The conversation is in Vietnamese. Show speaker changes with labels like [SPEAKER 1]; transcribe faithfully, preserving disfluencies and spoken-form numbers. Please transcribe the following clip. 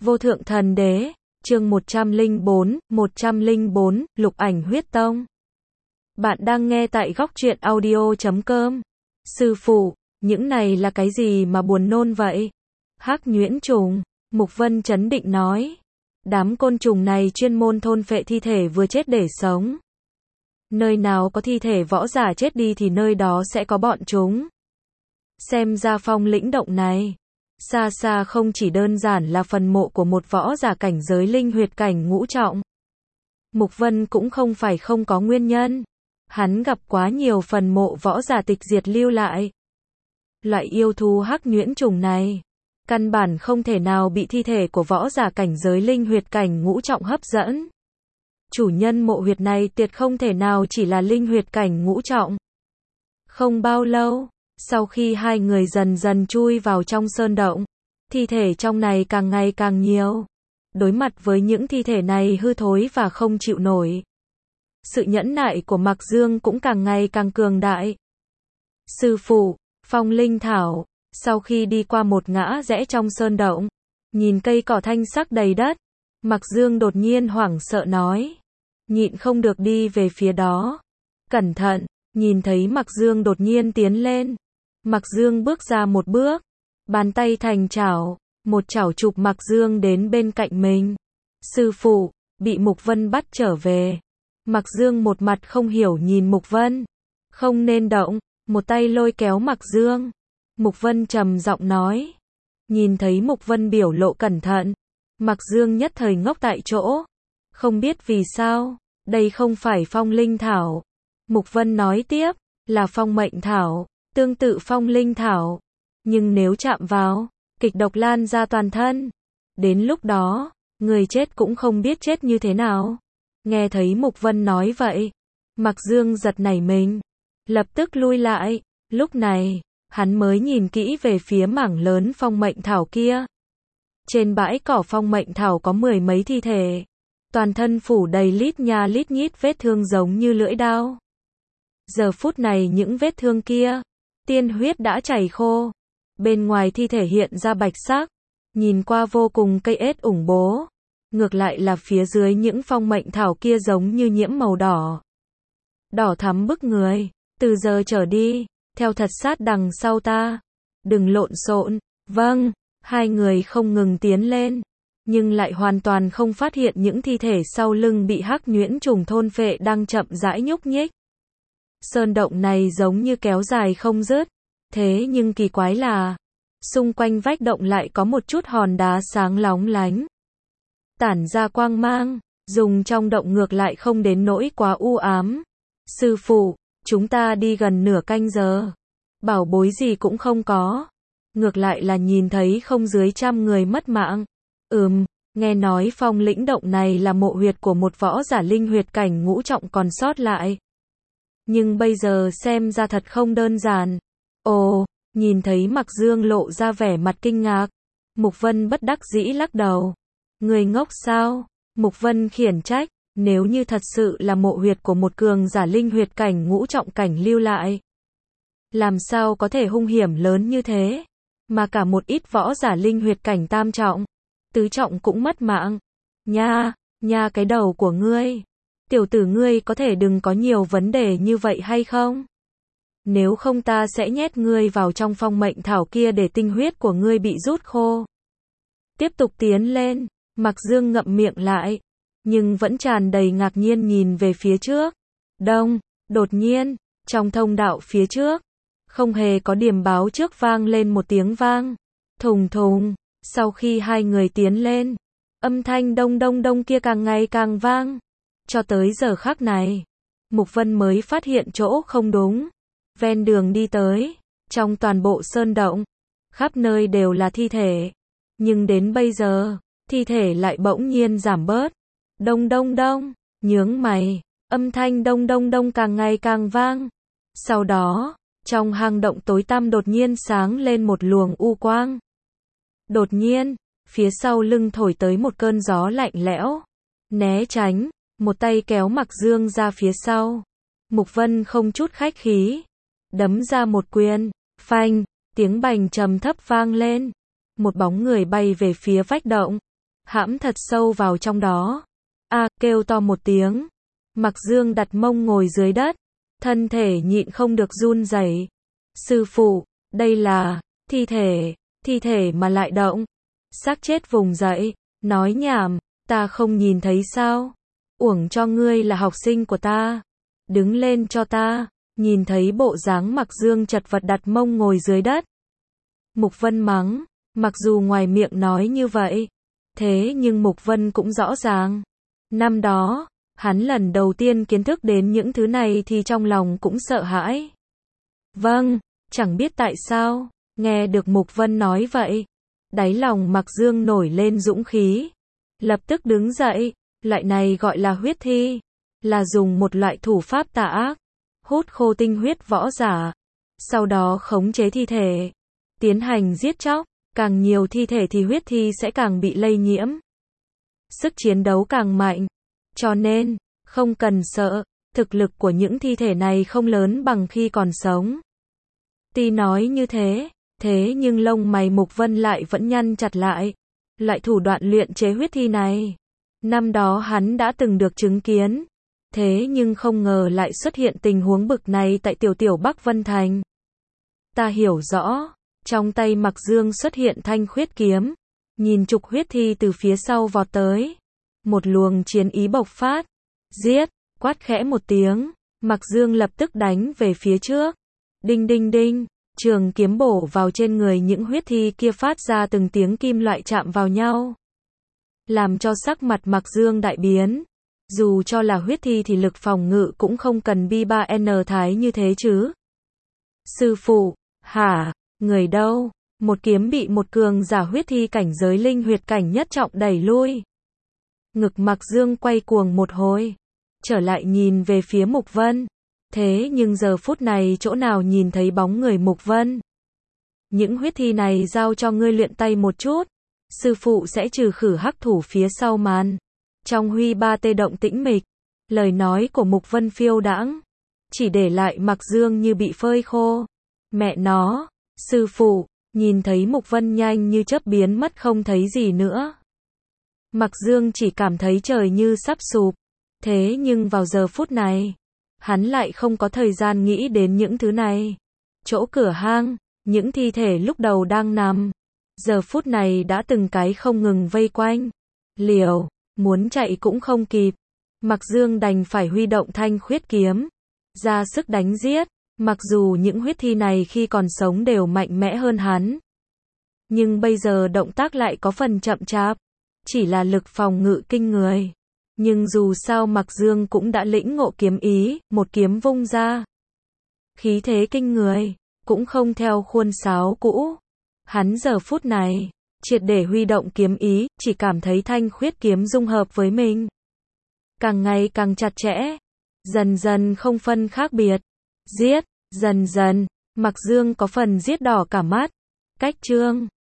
[SPEAKER 1] Vô thượng thần đế, chương một trăm lẻ bốn, một trăm lẻ bốn, Lục Ảnh Huyết Tông. Bạn đang nghe tại góc truyện audio chấm com. Sư phụ, những này là cái gì mà buồn nôn vậy? Hắc nhuyễn trùng, Mục Vân trấn định nói. Đám côn trùng này chuyên môn thôn phệ thi thể vừa chết để sống. Nơi nào có thi thể võ giả chết đi thì nơi đó sẽ có bọn chúng. Xem ra phong lĩnh động này, xa xa không chỉ đơn giản là phần mộ của một võ giả cảnh giới linh huyệt cảnh ngũ trọng. Mục Vân cũng không phải không có nguyên nhân. Hắn gặp quá nhiều phần mộ võ giả tịch diệt lưu lại. Loại yêu thú hắc nhuyễn trùng này, căn bản không thể nào bị thi thể của võ giả cảnh giới linh huyệt cảnh ngũ trọng hấp dẫn. Chủ nhân mộ huyệt này tuyệt không thể nào chỉ là linh huyệt cảnh ngũ trọng. Không bao lâu, sau khi hai người dần dần chui vào trong sơn động, thi thể trong này càng ngày càng nhiều. Đối mặt với những thi thể này hư thối và không chịu nổi, sự nhẫn nại của Mạc Dương cũng càng ngày càng cường đại. Sư phụ, phong linh thảo, sau khi đi qua một ngã rẽ trong sơn động, nhìn cây cỏ thanh sắc đầy đất, Mạc Dương đột nhiên hoảng sợ nói. Nhịn không được đi về phía đó. Cẩn thận, nhìn thấy Mạc Dương đột nhiên tiến lên. Mạc Dương bước ra một bước, bàn tay thành chảo, một chảo chụp Mạc Dương đến bên cạnh mình. Sư phụ, bị Mục Vân bắt trở về. Mạc Dương một mặt không hiểu nhìn Mục Vân. Không nên động, một tay lôi kéo Mạc Dương. Mục Vân trầm giọng nói. Nhìn thấy Mục Vân biểu lộ cẩn thận, Mạc Dương nhất thời ngốc tại chỗ. Không biết vì sao, đây không phải phong linh thảo. Mục Vân nói tiếp, là phong mệnh thảo, tương tự phong linh thảo. Nhưng nếu chạm vào, kịch độc lan ra toàn thân. Đến lúc đó, người chết cũng không biết chết như thế nào. Nghe thấy Mục Vân nói vậy, Mạc Dương giật nảy mình, lập tức lui lại. Lúc này, hắn mới nhìn kỹ về phía mảng lớn phong mệnh thảo kia. Trên bãi cỏ phong mệnh thảo có mười mấy thi thể. Toàn thân phủ đầy lít nha lít nhít vết thương giống như lưỡi dao. Giờ phút này những vết thương kia, tiên huyết đã chảy khô. Bên ngoài thi thể hiện ra bạch sắc, nhìn qua vô cùng cây ết ủng bố. Ngược lại là phía dưới những phong mệnh thảo kia giống như nhiễm màu đỏ. Đỏ thắm bức người, từ giờ trở đi, theo thật sát đằng sau ta. Đừng lộn xộn. Vâng, hai người không ngừng tiến lên. Nhưng lại hoàn toàn không phát hiện những thi thể sau lưng bị hắc nhuyễn trùng thôn phệ đang chậm rãi nhúc nhích. Sơn động này giống như kéo dài không dứt. Thế nhưng kỳ quái là, xung quanh vách động lại có một chút hòn đá sáng lóng lánh. Tản ra quang mang, dùng trong động ngược lại không đến nỗi quá u ám. Sư phụ, chúng ta đi gần nửa canh giờ. Bảo bối gì cũng không có. Ngược lại là nhìn thấy không dưới trăm người mất mạng. Ừm, nghe nói phong lĩnh động này là mộ huyệt của một võ giả linh huyệt cảnh ngũ trọng còn sót lại. Nhưng bây giờ xem ra thật không đơn giản. Ồ, nhìn thấy Mạc Dương lộ ra vẻ mặt kinh ngạc. Mục Vân bất đắc dĩ lắc đầu. Người ngốc sao? Mục Vân khiển trách. Nếu như thật sự là mộ huyệt của một cường giả linh huyệt cảnh ngũ trọng cảnh lưu lại, làm sao có thể hung hiểm lớn như thế? Mà cả một ít võ giả linh huyệt cảnh tam trọng, tứ trọng cũng mất mạng. Nha, nha cái đầu của ngươi. Tiểu tử ngươi có thể đừng có nhiều vấn đề như vậy hay không? Nếu không ta sẽ nhét ngươi vào trong phong mệnh thảo kia để tinh huyết của ngươi bị rút khô. Tiếp tục tiến lên, Mạc Dương ngậm miệng lại, nhưng vẫn tràn đầy ngạc nhiên nhìn về phía trước. Đông, đột nhiên, trong thông đạo phía trước, không hề có điểm báo trước vang lên một tiếng vang. Thùng thùng, sau khi hai người tiến lên, âm thanh đông đông đông kia càng ngày càng vang. Cho tới giờ khắc này, Mục Vân mới phát hiện chỗ không đúng. Ven đường đi tới, trong toàn bộ sơn động, khắp nơi đều là thi thể. Nhưng đến bây giờ, thi thể lại bỗng nhiên giảm bớt. Đông đông đông, nhướng mày, âm thanh đông đông đông càng ngày càng vang. Sau đó, trong hang động tối tăm đột nhiên sáng lên một luồng u quang. Đột nhiên, phía sau lưng thổi tới một cơn gió lạnh lẽo. Né tránh, một tay kéo Mạc Dương ra phía sau. Mục Vân không chút khách khí, đấm ra một quyền. Phanh, tiếng bành trầm thấp vang lên. Một bóng người bay về phía vách động. hãm thật sâu vào trong đó. A, kêu to một tiếng. Mạc Dương đặt mông ngồi dưới đất, thân thể nhịn không được run rẩy. Sư phụ, đây là thi thể, thi thể mà lại động. Xác chết vùng dậy, nói nhảm, ta không nhìn thấy sao? Uổng cho ngươi là học sinh của ta. Đứng lên cho ta. Nhìn thấy bộ dáng Mạc Dương chật vật đặt mông ngồi dưới đất. Mục Vân mắng, mặc dù ngoài miệng nói như vậy, thế nhưng Mục Vân cũng rõ ràng. Năm đó, hắn lần đầu tiên kiến thức đến những thứ này thì trong lòng cũng sợ hãi. Vâng, chẳng biết tại sao, nghe được Mục Vân nói vậy, đáy lòng Mạc Dương nổi lên dũng khí. Lập tức đứng dậy, loại này gọi là huyết thi, là dùng một loại thủ pháp tà ác, hút khô tinh huyết võ giả, sau đó khống chế thi thể, tiến hành giết chóc, càng nhiều thi thể thì huyết thi sẽ càng bị lây nhiễm. Sức chiến đấu càng mạnh, cho nên, không cần sợ, thực lực của những thi thể này không lớn bằng khi còn sống. Tuy nói như thế, thế nhưng lông mày Mục Vân lại vẫn nhăn chặt lại. Loại thủ đoạn luyện chế huyết thi này, năm đó hắn đã từng được chứng kiến, thế nhưng không ngờ lại xuất hiện tình huống bực này tại tiểu tiểu Bắc Vân Thành. Ta hiểu rõ, trong tay Mạc Dương xuất hiện thanh khuyết kiếm, nhìn trục huyết thi từ phía sau vọt tới. Một luồng chiến ý bộc phát, giết, quát khẽ một tiếng, Mạc Dương lập tức đánh về phía trước. Đinh đinh đinh, trường kiếm bổ vào trên người những huyết thi kia phát ra từng tiếng kim loại chạm vào nhau, làm cho sắc mặt Mạc Dương đại biến. Dù cho là huyết thi thì lực phòng ngự cũng không cần bi ba N thái như thế chứ. Sư phụ, hả, người đâu? Một kiếm bị một cường giả huyết thi cảnh giới linh huyệt cảnh nhất trọng đẩy lui. Ngực Mạc Dương quay cuồng một hồi, trở lại nhìn về phía Mục Vân. Thế nhưng giờ phút này chỗ nào nhìn thấy bóng người Mục Vân. Những huyết thi này giao cho ngươi luyện tay một chút, sư phụ sẽ trừ khử hắc thủ phía sau màn. Trong huy ba tê động tĩnh mịch, lời nói của Mục Vân phiêu đãng, chỉ để lại Mạc Dương như bị phơi khô. Mẹ nó, sư phụ, nhìn thấy Mục Vân nhanh như chớp biến mất không thấy gì nữa. Mạc Dương chỉ cảm thấy trời như sắp sụp, thế nhưng vào giờ phút này, hắn lại không có thời gian nghĩ đến những thứ này. Chỗ cửa hang, những thi thể lúc đầu đang nằm, giờ phút này đã từng cái không ngừng vây quanh. Liều, muốn chạy cũng không kịp. Mạc Dương đành phải huy động thanh khuyết kiếm, ra sức đánh giết. Mặc dù những huyết thi này khi còn sống đều mạnh mẽ hơn hắn, nhưng bây giờ động tác lại có phần chậm chạp, chỉ là lực phòng ngự kinh người. Nhưng dù sao Mạc Dương cũng đã lĩnh ngộ kiếm ý, một kiếm vung ra. Khí thế kinh người, cũng không theo khuôn sáo cũ. Hắn giờ phút này, triệt để huy động kiếm ý, chỉ cảm thấy thanh khuyết kiếm dung hợp với mình. Càng ngày càng chặt chẽ, dần dần không phân khác biệt. Giết, dần dần, Mạc Dương có phần giết đỏ cả mắt. Cách chương